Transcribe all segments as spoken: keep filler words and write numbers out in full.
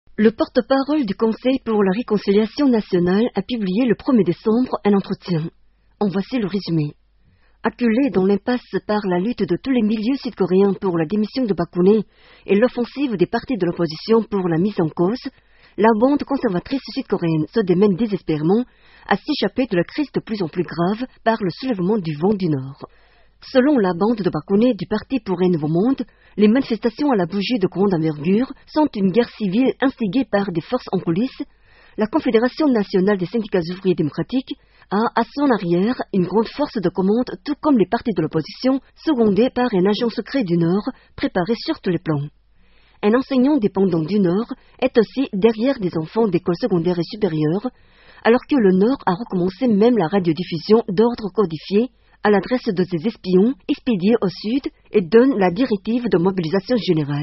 Le porte-parole du Conseil pour la réconciliation nationale a publié le premier décembre un entretien. En voici le résumé. Acculé dans l'impasse par la lutte de tous les milieux sud-coréens pour la démission de Park Geun-hye et l'offensive des partis de l'opposition pour la mise en cause, la bande conservatrice sud-coréenne se démène désespérément à s'échapper de la crise de plus en plus grave par le soulèvement du vent du Nord. Selon la bande de Park Geun-hye du Parti pour un nouveau monde, les manifestations à la bougie de grande envergure sont une guerre civile instigée par des forces en coulisses. La Confédération nationale des syndicats ouvriers démocratiques a à son arrière une grande force de commande, tout comme les partis de l'opposition, secondés par un agent secret du Nord, préparé sur tous les plans. Un enseignant dépendant du Nord est aussi derrière des enfants d'écoles secondaires et supérieures, alors que le Nord a recommencé même la radiodiffusion d'ordre codifié à l'adresse de ses espions expédiés au Sud et donne la directive de mobilisation générale.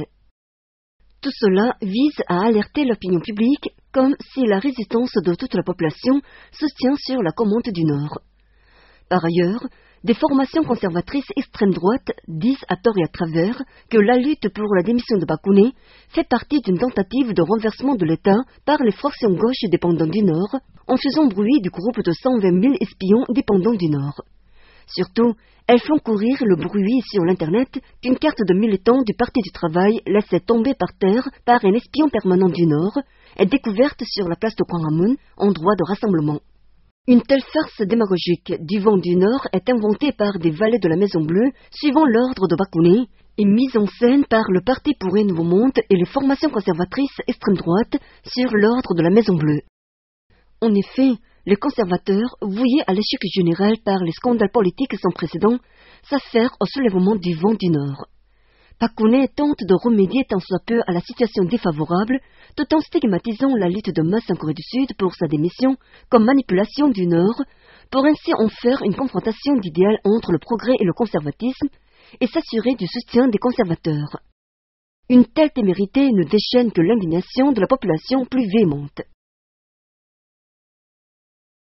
Tout cela vise à alerter l'opinion publique comme si la résistance de toute la population se tient sur la commande du Nord. Par ailleurs, des formations conservatrices extrême droite disent à tort et à travers que la lutte pour la démission de Park Geun-hye fait partie d'une tentative de renversement de l'État par les fractions gauches dépendantes du Nord, en faisant bruit du groupe de cent vingt mille espions dépendants du Nord. Surtout, elles font courir le bruit sur l'Internet qu'une carte de militant du Parti du Travail laissée tomber par terre par un espion permanent du Nord est découverte sur la place de Gwanghwamun, endroit de rassemblement. Une telle farce démagogique du vent du Nord est inventée par des valets de la Maison Bleue suivant l'ordre de Park Geun-hye et mise en scène par le Parti pour un nouveau monde et les formations conservatrices extrême droite sur l'ordre de la Maison Bleue. En effet, les conservateurs, voués à l'échec général par les scandales politiques sans précédent, s'affairent au soulèvement du vent du Nord. Park Geun-hye tente de remédier tant soit peu à la situation défavorable, tout en stigmatisant la lutte de masse en Corée du Sud pour sa démission comme manipulation du Nord, pour ainsi en faire une confrontation d'idéal entre le progrès et le conservatisme, et s'assurer du soutien des conservateurs. Une telle témérité ne déchaîne que l'indignation de la population plus véhémente.